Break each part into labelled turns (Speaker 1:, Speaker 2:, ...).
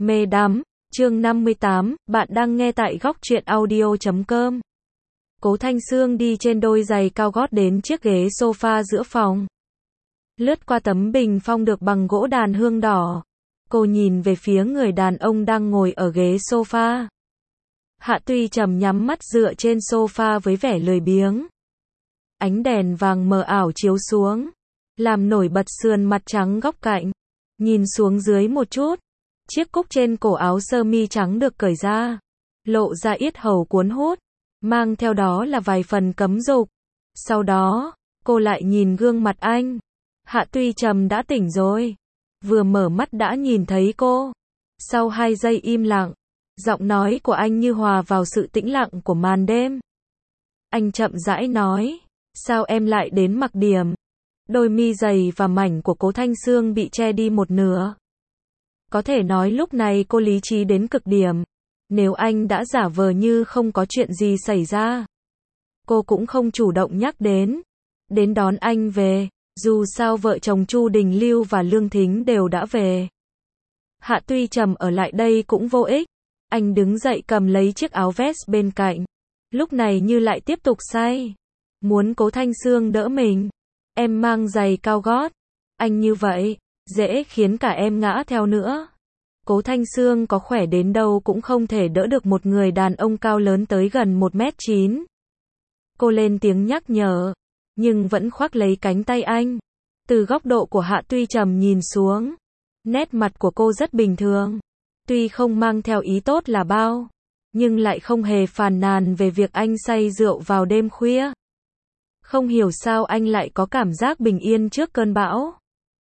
Speaker 1: Mê đắm, chương 58, bạn đang nghe tại góc truyện audio.com. Cố Thanh Sương đi trên đôi giày cao gót đến chiếc ghế sofa giữa phòng. Lướt qua tấm bình phong được bằng gỗ đàn hương đỏ. Cô nhìn về phía người đàn ông đang ngồi ở ghế sofa. Hạ Tuy Trầm nhắm mắt dựa trên sofa với vẻ lười biếng. Ánh đèn vàng mờ ảo chiếu xuống, làm nổi bật sườn mặt trắng góc cạnh. Nhìn xuống dưới một chút, chiếc cúc trên cổ áo sơ mi trắng được cởi ra, lộ ra yết hầu cuốn hút, mang theo đó là vài phần cấm dục. Sau đó, cô lại nhìn gương mặt anh. Hạ Tuy Trầm đã tỉnh rồi. Vừa mở mắt đã nhìn thấy cô. Sau 2 giây im lặng, giọng nói của anh như hòa vào sự tĩnh lặng của màn đêm. Anh chậm rãi nói, sao em lại đến Mặc Điểm? Đôi mi dày và mảnh của Cố Thanh Sương bị che đi một nửa. Có thể nói lúc này cô lý trí đến cực điểm. Nếu anh đã giả vờ như không có chuyện gì xảy ra, cô cũng không chủ động nhắc đến đón anh về. Dù sao vợ chồng Chu Đình Lưu và Lương Thính đều đã về. Hạ Tuy Trầm ở lại đây cũng vô ích. Anh đứng dậy cầm lấy chiếc áo vest bên cạnh. Lúc này như lại tiếp tục say. Muốn Cố Thanh Sương đỡ mình. Em mang giày cao gót. Anh như vậy, dễ khiến cả em ngã theo nữa. Cố Thanh Sương có khỏe đến đâu cũng không thể đỡ được một người đàn ông cao lớn tới gần 1m9. Cô lên tiếng nhắc nhở, nhưng vẫn khoác lấy cánh tay anh. Từ góc độ của Hạ Tuy Trầm nhìn xuống, nét mặt của cô rất bình thường. Tuy không mang theo ý tốt là bao, nhưng lại không hề phàn nàn về việc anh say rượu vào đêm khuya. Không hiểu sao anh lại có cảm giác bình yên trước cơn bão.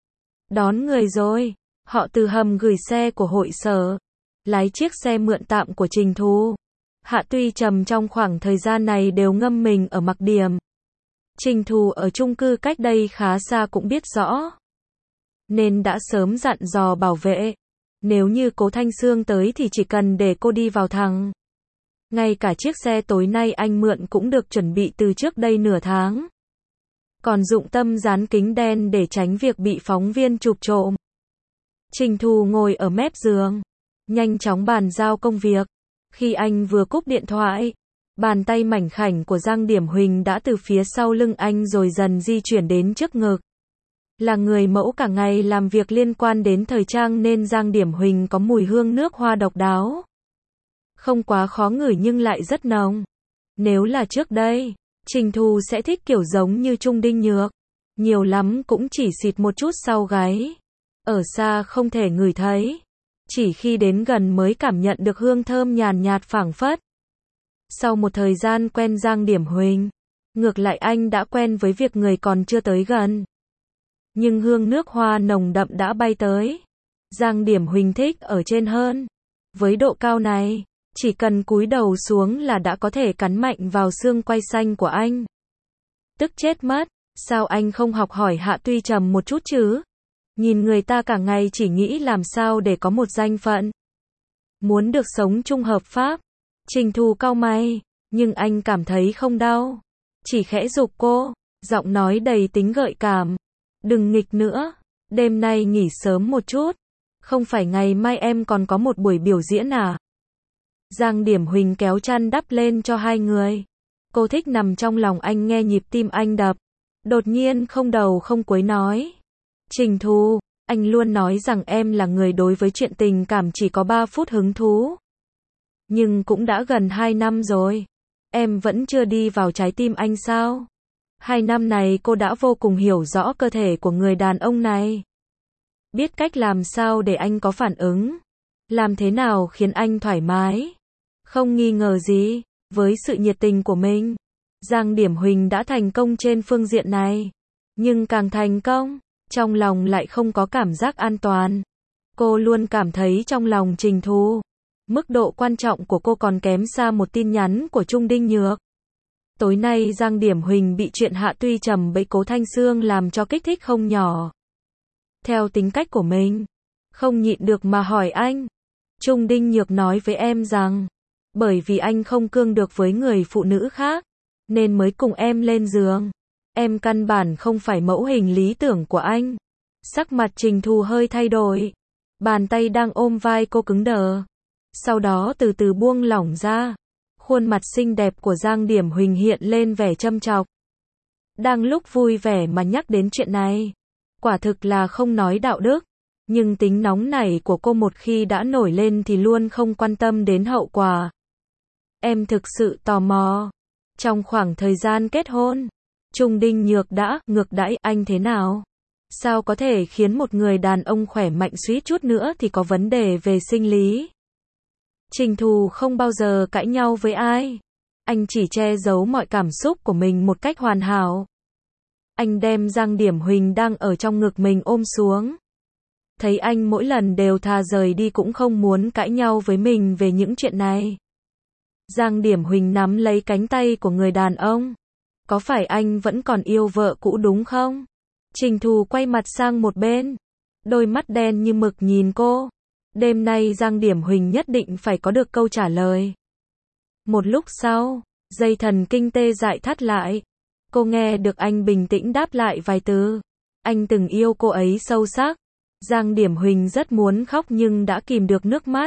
Speaker 1: Đón người rồi. Họ từ hầm gửi xe của hội sở, lái chiếc xe mượn tạm của Trình Thu. Hạ Tuy Trầm trong khoảng thời gian này đều ngâm mình ở Mặc Điểm. Trình Thu ở chung cư cách đây khá xa cũng biết rõ, nên đã sớm dặn dò bảo vệ. Nếu như Cố Thanh Sương tới thì chỉ cần để cô đi vào thẳng. Ngay cả chiếc xe tối nay anh mượn cũng được chuẩn bị từ trước đây nửa tháng. Còn dụng tâm dán kính đen để tránh việc bị phóng viên chụp trộm. Trình Thu ngồi ở mép giường, nhanh chóng bàn giao công việc. Khi anh vừa cúp điện thoại, bàn tay mảnh khảnh của Giang Điểm Huỳnh đã từ phía sau lưng anh rồi dần di chuyển đến trước ngực. Là người mẫu cả ngày làm việc liên quan đến thời trang nên Giang Điểm Huỳnh có mùi hương nước hoa độc đáo. Không quá khó ngửi nhưng lại rất nồng. Nếu là trước đây, Trình Thu sẽ thích kiểu giống như Trung Đinh Nhược. Nhiều lắm cũng chỉ xịt một chút sau gáy. Ở xa không thể ngửi thấy. Chỉ khi đến gần mới cảm nhận được hương thơm nhàn nhạt phảng phất. Sau một thời gian quen Giang Điểm Huỳnh, ngược lại anh đã quen với việc người còn chưa tới gần. Nhưng hương nước hoa nồng đậm đã bay tới. Giang Điểm Huỳnh thích ở trên hơn. Với độ cao này, chỉ cần cúi đầu xuống là đã có thể cắn mạnh vào xương quai xanh của anh. Tức chết mất, sao anh không học hỏi Hạ Tuy Trầm một chút chứ? Nhìn người ta cả ngày chỉ nghĩ làm sao để có một danh phận. Muốn được sống chung hợp pháp. Trình Thu cau mày, nhưng anh cảm thấy không đau. Chỉ khẽ giục cô, giọng nói đầy tính gợi cảm. Đừng nghịch nữa, đêm nay nghỉ sớm một chút. Không phải ngày mai em còn có một buổi biểu diễn à? Giang Điểm Huỳnh kéo chăn đắp lên cho hai người. Cô thích nằm trong lòng anh nghe nhịp tim anh đập. Đột nhiên không đầu không cuối nói. Trình Thu, anh luôn nói rằng em là người đối với chuyện tình cảm chỉ có 3 phút hứng thú. Nhưng cũng đã gần 2 năm rồi. Em vẫn chưa đi vào trái tim anh sao? 2 năm này cô đã vô cùng hiểu rõ cơ thể của người đàn ông này. Biết cách làm sao để anh có phản ứng. Làm thế nào khiến anh thoải mái. Không nghi ngờ gì, với sự nhiệt tình của mình, Giang Điểm Huỳnh đã thành công trên phương diện này. Nhưng càng thành công, trong lòng lại không có cảm giác an toàn. Cô luôn cảm thấy trong lòng Trình Thu, mức độ quan trọng của cô còn kém xa một tin nhắn của Trung Đinh Nhược. Tối nay Giang Điểm Huỳnh bị chuyện Hạ Tuy Trầm bẫy Cố Thanh Sương làm cho kích thích không nhỏ. Theo tính cách của mình, không nhịn được mà hỏi anh. Trung Đinh Nhược nói với em rằng, bởi vì anh không cương được với người phụ nữ khác, nên mới cùng em lên giường. Em căn bản không phải mẫu hình lý tưởng của anh. Sắc mặt Trình Thu hơi thay đổi. Bàn tay đang ôm vai cô cứng đờ. Sau đó từ từ buông lỏng ra. Khuôn mặt xinh đẹp của Giang Điểm Huỳnh hiện lên vẻ châm chọc. Đang lúc vui vẻ mà nhắc đến chuyện này. Quả thực là không nói đạo đức. Nhưng tính nóng nảy của cô một khi đã nổi lên thì luôn không quan tâm đến hậu quả. Em thực sự tò mò. Trong khoảng thời gian kết hôn, Trung Đinh Nhược đã ngược đãi anh thế nào? Sao có thể khiến một người đàn ông khỏe mạnh suýt chút nữa thì có vấn đề về sinh lý? Trình Thù không bao giờ cãi nhau với ai. Anh chỉ che giấu mọi cảm xúc của mình một cách hoàn hảo. Anh đem Giang Điểm Huỳnh đang ở trong ngực mình ôm xuống. Thấy anh mỗi lần đều thà rời đi cũng không muốn cãi nhau với mình về những chuyện này. Giang Điểm Huỳnh nắm lấy cánh tay của người đàn ông. Có phải anh vẫn còn yêu vợ cũ đúng không? Trình Thù quay mặt sang một bên. Đôi mắt đen như mực nhìn cô. Đêm nay Giang Điểm Huỳnh nhất định phải có được câu trả lời. Một lúc sau, dây thần kinh tê dại thắt lại. Cô nghe được anh bình tĩnh đáp lại vài từ. Anh từng yêu cô ấy sâu sắc. Giang Điểm Huỳnh rất muốn khóc nhưng đã kìm được nước mắt.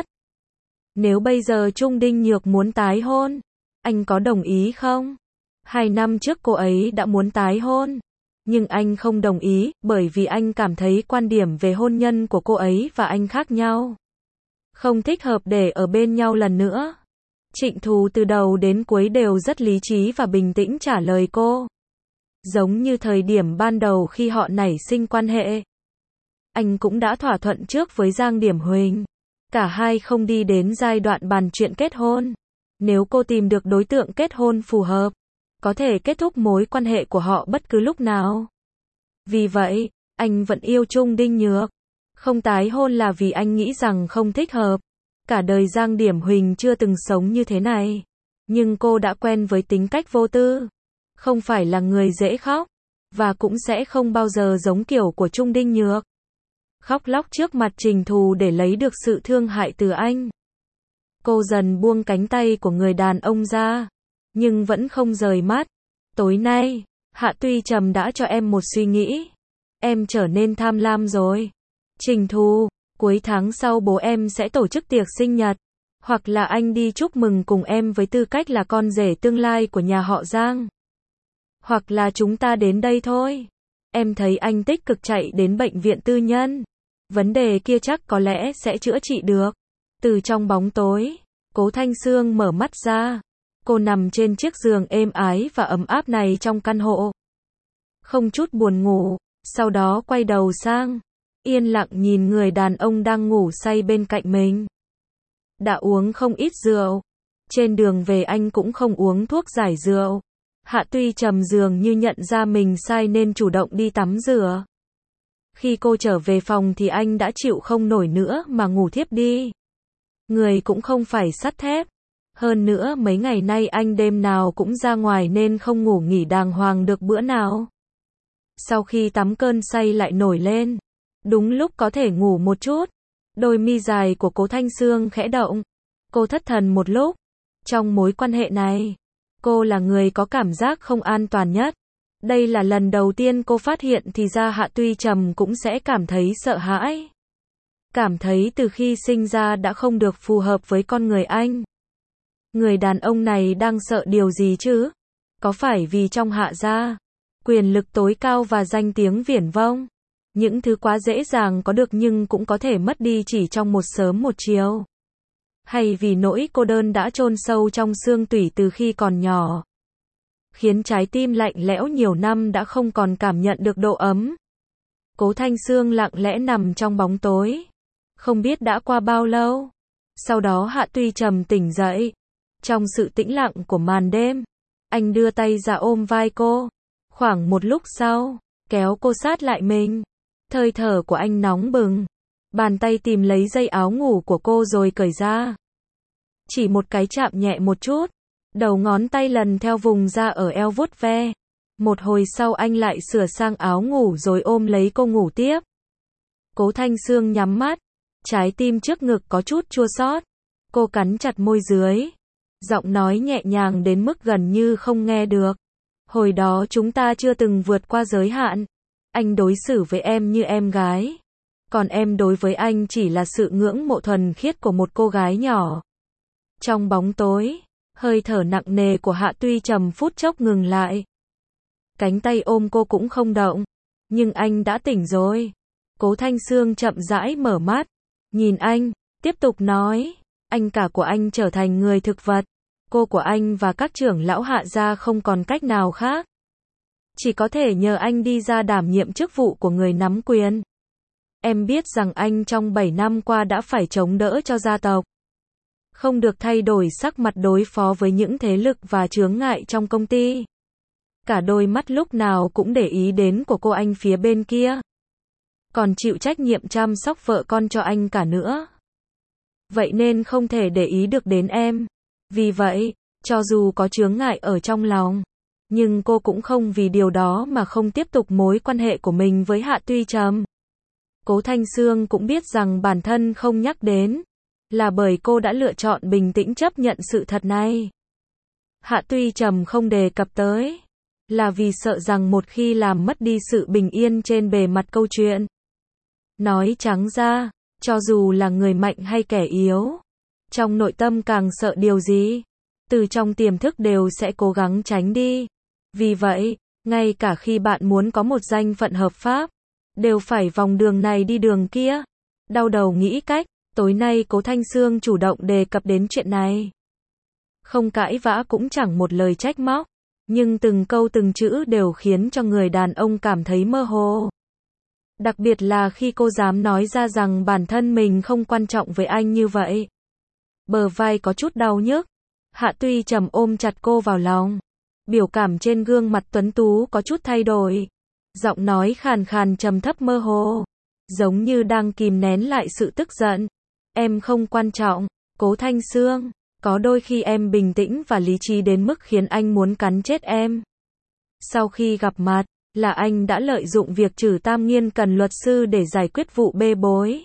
Speaker 1: Nếu bây giờ Trung Đinh Nhược muốn tái hôn, anh có đồng ý không? 2 năm trước cô ấy đã muốn tái hôn. Nhưng anh không đồng ý, bởi vì anh cảm thấy quan điểm về hôn nhân của cô ấy và anh khác nhau. Không thích hợp để ở bên nhau lần nữa. Trịnh Thù từ đầu đến cuối đều rất lý trí và bình tĩnh trả lời cô. Giống như thời điểm ban đầu khi họ nảy sinh quan hệ. Anh cũng đã thỏa thuận trước với Giang Điểm Huỳnh. Cả hai không đi đến giai đoạn bàn chuyện kết hôn. Nếu cô tìm được đối tượng kết hôn phù hợp, có thể kết thúc mối quan hệ của họ bất cứ lúc nào. Vì vậy, anh vẫn yêu Trung Đinh Nhược. Không tái hôn là vì anh nghĩ rằng không thích hợp. Cả đời Giang Điểm Huỳnh chưa từng sống như thế này. Nhưng cô đã quen với tính cách vô tư. Không phải là người dễ khóc. Và cũng sẽ không bao giờ giống kiểu của Trung Đinh Nhược. Khóc lóc trước mặt Trình Thù để lấy được sự thương hại từ anh. Cô dần buông cánh tay của người đàn ông ra. Nhưng vẫn không rời mắt. Tối nay, Hạ Tuy Trầm đã cho em một suy nghĩ. Em trở nên tham lam rồi. Trình Thù, cuối tháng sau bố em sẽ tổ chức tiệc sinh nhật. Hoặc là anh đi chúc mừng cùng em với tư cách là con rể tương lai của nhà họ Giang. Hoặc là chúng ta đến đây thôi. Em thấy anh tích cực chạy đến bệnh viện tư nhân. Vấn đề kia chắc có lẽ sẽ chữa trị được. Từ trong bóng tối, Cố Thanh Sương mở mắt ra. Cô nằm trên chiếc giường êm ái và ấm áp này trong căn hộ. Không chút buồn ngủ, sau đó quay đầu sang. Yên lặng nhìn người đàn ông đang ngủ say bên cạnh mình. Đã uống không ít rượu. Trên đường về anh cũng không uống thuốc giải rượu. Hạ Tuy Trầm dường như nhận ra mình sai nên chủ động đi tắm rửa. Khi cô trở về phòng thì anh đã chịu không nổi nữa mà ngủ thiếp đi. Người cũng không phải sắt thép. Hơn nữa mấy ngày nay anh đêm nào cũng ra ngoài nên không ngủ nghỉ đàng hoàng được bữa nào. Sau khi tắm cơn say lại nổi lên. Đúng lúc có thể ngủ một chút. Đôi mi dài của Cố Thanh Sương khẽ động. Cô thất thần một lúc. Trong mối quan hệ này, cô là người có cảm giác không an toàn nhất. Đây là lần đầu tiên cô phát hiện thì ra Hạ Tuy Trầm cũng sẽ cảm thấy sợ hãi. Cảm thấy từ khi sinh ra đã không được phù hợp với con người anh. Người đàn ông này đang sợ điều gì chứ? Có phải vì trong Hạ gia, quyền lực tối cao và danh tiếng viển vông? Những thứ quá dễ dàng có được nhưng cũng có thể mất đi chỉ trong một sớm một chiều. Hay vì nỗi cô đơn đã chôn sâu trong xương tủy từ khi còn nhỏ, khiến trái tim lạnh lẽo nhiều năm đã không còn cảm nhận được độ ấm. Cố Thanh Sương lặng lẽ nằm trong bóng tối. Không biết đã qua bao lâu. Sau đó Hạ Tuy Trầm tỉnh dậy. Trong sự tĩnh lặng của màn đêm, anh đưa tay ra ôm vai cô. Khoảng một lúc sau, kéo cô sát lại mình. Hơi thở của anh nóng bừng. Bàn tay tìm lấy dây áo ngủ của cô rồi cởi ra. Chỉ một cái chạm nhẹ một chút. Đầu ngón tay lần theo vùng da ở eo vuốt ve. Một hồi sau anh lại sửa sang áo ngủ rồi ôm lấy cô ngủ tiếp. Cố Thanh Sương nhắm mắt. Trái tim trước ngực có chút chua xót. Cô cắn chặt môi dưới. Giọng nói nhẹ nhàng đến mức gần như không nghe được. Hồi đó chúng ta chưa từng vượt qua giới hạn. Anh đối xử với em như em gái. Còn em đối với anh chỉ là sự ngưỡng mộ thuần khiết của một cô gái nhỏ. Trong bóng tối, hơi thở nặng nề của Hạ Tuy Trầm phút chốc ngừng lại. Cánh tay ôm cô cũng không động. Nhưng anh đã tỉnh rồi. Cố Thanh Sương chậm rãi mở mắt. Nhìn anh, tiếp tục nói. Anh cả của anh trở thành người thực vật. Cô của anh và các trưởng lão Hạ gia không còn cách nào khác. Chỉ có thể nhờ anh đi ra đảm nhiệm chức vụ của người nắm quyền. Em biết rằng anh trong 7 năm qua đã phải chống đỡ cho gia tộc. Không được thay đổi sắc mặt đối phó với những thế lực và chướng ngại trong công ty. Cả đôi mắt lúc nào cũng để ý đến của cô anh phía bên kia. Còn chịu trách nhiệm chăm sóc vợ con cho anh cả nữa. Vậy nên không thể để ý được đến em. Vì vậy, cho dù có chướng ngại ở trong lòng, nhưng cô cũng không vì điều đó mà không tiếp tục mối quan hệ của mình với Hạ Tuy Trầm. Cố Thanh Sương cũng biết rằng bản thân không nhắc đến, là bởi cô đã lựa chọn bình tĩnh chấp nhận sự thật này. Hạ Tuy Trầm không đề cập tới, là vì sợ rằng một khi làm mất đi sự bình yên trên bề mặt câu chuyện. Nói trắng ra, cho dù là người mạnh hay kẻ yếu, trong nội tâm càng sợ điều gì, từ trong tiềm thức đều sẽ cố gắng tránh đi. Vì vậy, ngay cả khi bạn muốn có một danh phận hợp pháp, đều phải vòng đường này đi đường kia. Đau đầu nghĩ cách, tối nay Cố Thanh Sương chủ động đề cập đến chuyện này. Không cãi vã cũng chẳng một lời trách móc, nhưng từng câu từng chữ đều khiến cho người đàn ông cảm thấy mơ hồ. Đặc biệt là khi cô dám nói ra rằng bản thân mình không quan trọng với anh như vậy. Bờ vai có chút đau nhức. Hạ Tuy Trầm ôm chặt cô vào lòng. Biểu cảm trên gương mặt tuấn tú có chút thay đổi. Giọng nói khàn khàn trầm thấp mơ hồ, giống như đang kìm nén lại sự tức giận. Em không quan trọng, Cố Thanh Sương. Có đôi khi em bình tĩnh và lý trí đến mức khiến anh muốn cắn chết em. Sau khi gặp mặt, là anh đã lợi dụng việc Trử Tam Nghiên cần luật sư để giải quyết vụ bê bối.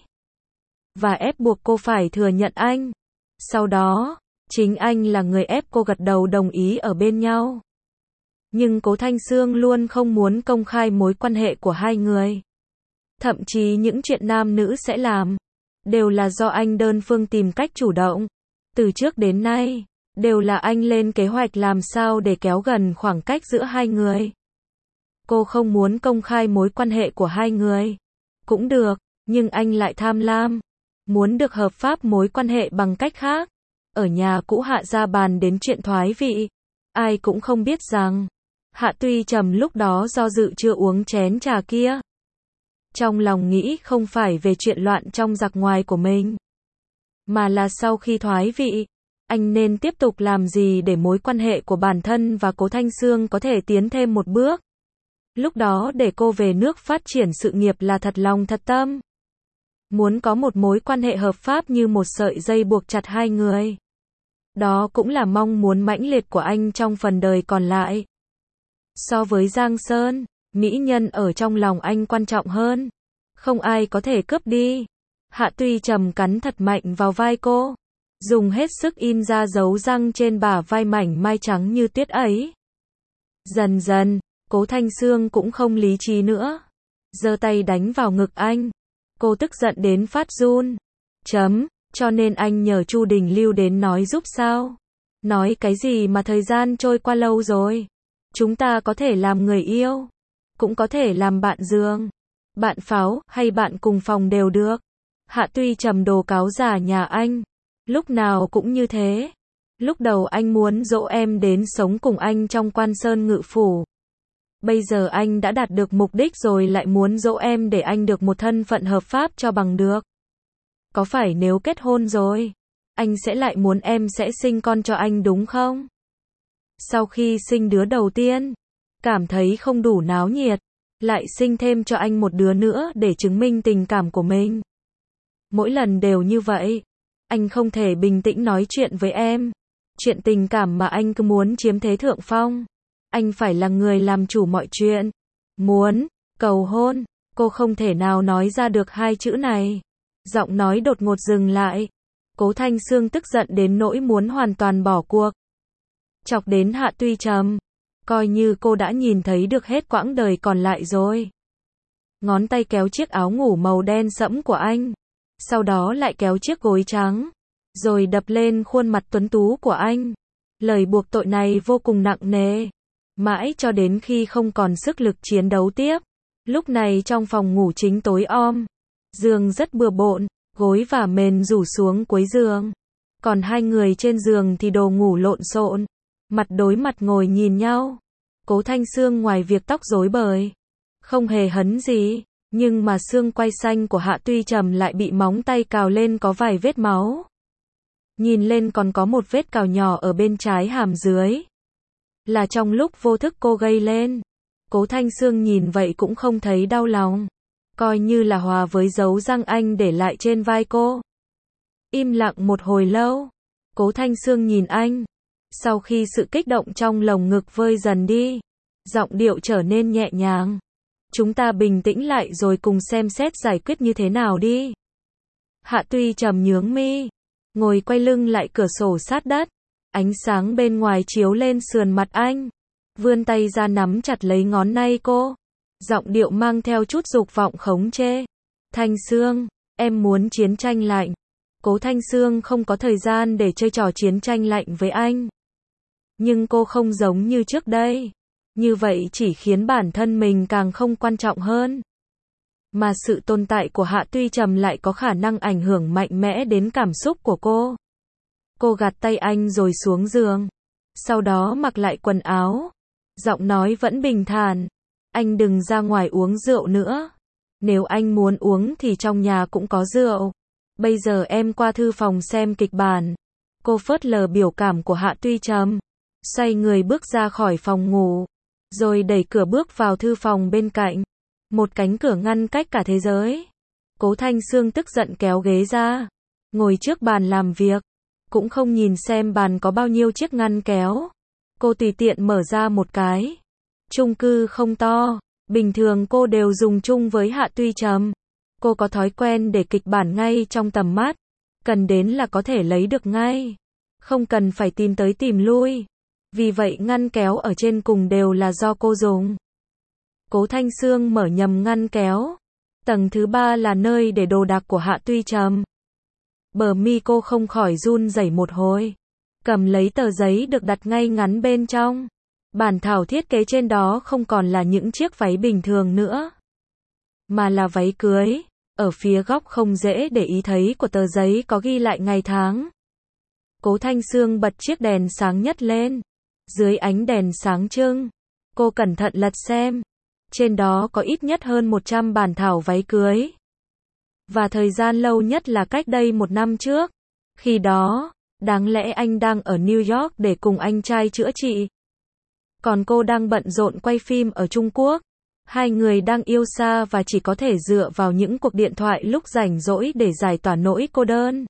Speaker 1: Và ép buộc cô phải thừa nhận anh. Sau đó, chính anh là người ép cô gật đầu đồng ý ở bên nhau. Nhưng Cố Thanh Sương luôn không muốn công khai mối quan hệ của hai người. Thậm chí những chuyện nam nữ sẽ làm, đều là do anh đơn phương tìm cách chủ động. Từ trước đến nay, đều là anh lên kế hoạch làm sao để kéo gần khoảng cách giữa hai người. Cô không muốn công khai mối quan hệ của hai người. Cũng được, nhưng anh lại tham lam. Muốn được hợp pháp mối quan hệ bằng cách khác. Ở nhà cũ Hạ gia bàn đến chuyện thoái vị. Ai cũng không biết rằng, Hạ Tuy Trầm lúc đó do dự chưa uống chén trà kia. Trong lòng nghĩ không phải về chuyện loạn trong giặc ngoài của mình, mà là sau khi thoái vị, anh nên tiếp tục làm gì để mối quan hệ của bản thân và Cố Thanh Sương có thể tiến thêm một bước. Lúc đó để cô về nước phát triển sự nghiệp là thật lòng thật tâm. Muốn có một mối quan hệ hợp pháp như một sợi dây buộc chặt hai người. Đó cũng là mong muốn mãnh liệt của anh trong phần đời còn lại. So với Giang Sơn, mỹ nhân ở trong lòng anh quan trọng hơn. Không ai có thể cướp đi. Hạ Tuy Trầm cắn thật mạnh vào vai cô, dùng hết sức in ra dấu răng trên bả vai mảnh mai trắng như tuyết ấy. Dần dần, Cố Thanh Sương cũng không lý trí nữa, giơ tay đánh vào ngực anh. Cô tức giận đến phát run. Cho nên anh nhờ Chu Đình Lưu đến nói giúp sao? Nói cái gì mà thời gian trôi qua lâu rồi? Chúng ta có thể làm người yêu, cũng có thể làm bạn giường, bạn pháo hay bạn cùng phòng đều được. Hạ Tuy Trầm đồ cáo giả nhà anh, lúc nào cũng như thế. Lúc đầu anh muốn dỗ em đến sống cùng anh trong Quan Sơn Ngự Phủ. Bây giờ anh đã đạt được mục đích rồi lại muốn dỗ em để anh được một thân phận hợp pháp cho bằng được. Có phải nếu kết hôn rồi, anh sẽ lại muốn em sẽ sinh con cho anh đúng không? Sau khi sinh đứa đầu tiên, cảm thấy không đủ náo nhiệt, lại sinh thêm cho anh một đứa nữa để chứng minh tình cảm của mình. Mỗi lần đều như vậy, anh không thể bình tĩnh nói chuyện với em. Chuyện tình cảm mà anh cứ muốn chiếm thế thượng phong. Anh phải là người làm chủ mọi chuyện. Muốn, cầu hôn, cô không thể nào nói ra được hai chữ này. Giọng nói đột ngột dừng lại. Cố Thanh Sương tức giận đến nỗi muốn hoàn toàn bỏ cuộc. Chọc đến Hạ Tuy Trầm. Coi như cô đã nhìn thấy được hết quãng đời còn lại rồi. ngón tay kéo chiếc áo ngủ màu đen sẫm của anh, sau đó lại kéo chiếc gối trắng, rồi đập lên khuôn mặt tuấn tú của anh. Lời buộc tội này vô cùng nặng nề, mãi cho đến khi không còn sức lực chiến đấu tiếp. Lúc này trong phòng ngủ chính tối om, giường rất bừa bộn, gối và mền rủ xuống cuối giường. Còn hai người trên giường thì đồ ngủ lộn xộn, mặt đối mặt ngồi nhìn nhau. Cố Thanh Sương ngoài việc tóc rối bời, không hề hấn gì, nhưng mà xương quai xanh của Hạ Tuy Trầm lại bị móng tay cào lên có vài vết máu. Nhìn lên còn có một vết cào nhỏ ở bên trái hàm dưới. Là trong lúc vô thức cô gây lên. Cố Thanh Sương nhìn vậy cũng không thấy đau lòng, coi như là hòa với dấu răng anh để lại trên vai cô. Im lặng một hồi lâu, Cố Thanh Sương nhìn anh. Sau khi sự kích động trong lồng ngực vơi dần đi, giọng điệu trở nên nhẹ nhàng. Chúng ta bình tĩnh lại rồi cùng xem xét giải quyết như thế nào đi. Hạ Tuy Trầm nhướng mi, ngồi quay lưng lại cửa sổ sát đất. Ánh sáng bên ngoài chiếu lên sườn mặt anh, vươn tay ra nắm chặt lấy ngón tay cô. Giọng điệu mang theo chút dục vọng khống chế. Thanh Sương, em muốn chiến tranh lạnh. Cố Thanh Sương không có thời gian để chơi trò chiến tranh lạnh với anh. Nhưng cô không giống như trước đây. Như vậy chỉ khiến bản thân mình càng không quan trọng hơn. Mà sự tồn tại của Hạ Tuy Trầm lại có khả năng ảnh hưởng mạnh mẽ đến cảm xúc của cô. Cô gạt tay anh rồi xuống giường. Sau đó mặc lại quần áo. Giọng nói vẫn bình thản. Anh đừng ra ngoài uống rượu nữa. Nếu anh muốn uống thì trong nhà cũng có rượu. Bây giờ em qua thư phòng xem kịch bản. Cô phớt lờ biểu cảm của Hạ Tuy Trầm, xoay người bước ra khỏi phòng ngủ, rồi đẩy cửa bước vào thư phòng bên cạnh. Một cánh cửa ngăn cách cả thế giới. Cố Thanh Sương tức giận kéo ghế ra, ngồi trước bàn làm việc, cũng không nhìn xem bàn có bao nhiêu chiếc ngăn kéo. Cô tùy tiện mở ra một cái. Chung cư không to, bình thường cô đều dùng chung với Hạ Tuy Trầm. Cô có thói quen để kịch bản ngay trong tầm mắt, cần đến là có thể lấy được ngay, không cần phải tìm tới tìm lui. Vì vậy ngăn kéo ở trên cùng đều là do cô dùng. Cố Thanh Sương mở nhầm ngăn kéo. Tầng thứ 3 là nơi để đồ đạc của Hạ Tuy Trầm. Bờ mi cô không khỏi run rẩy một hồi, cầm lấy tờ giấy được đặt ngay ngắn bên trong. Bản thảo thiết kế trên đó không còn là những chiếc váy bình thường nữa, mà là váy cưới. Ở phía góc không dễ để ý thấy của tờ giấy có ghi lại ngày tháng. Cố Thanh Sương bật chiếc đèn sáng nhất lên. Dưới ánh đèn sáng trưng, cô cẩn thận lật xem. Trên đó có ít nhất hơn 100 bản thảo váy cưới. Và thời gian lâu nhất là cách đây 1 năm trước. Khi đó, đáng lẽ anh đang ở New York để cùng anh trai chữa trị. Còn cô đang bận rộn quay phim ở Trung Quốc. Hai người đang yêu xa và chỉ có thể dựa vào những cuộc điện thoại lúc rảnh rỗi để giải tỏa nỗi cô đơn.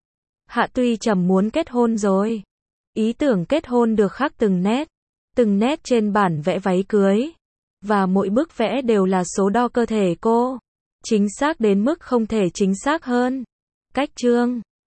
Speaker 1: Hạ Tuy Trầm muốn kết hôn rồi. Ý tưởng kết hôn được khắc từng nét trên bản vẽ váy cưới. Và mỗi bức vẽ đều là số đo cơ thể cô. Chính xác đến mức không thể chính xác hơn. Cách chương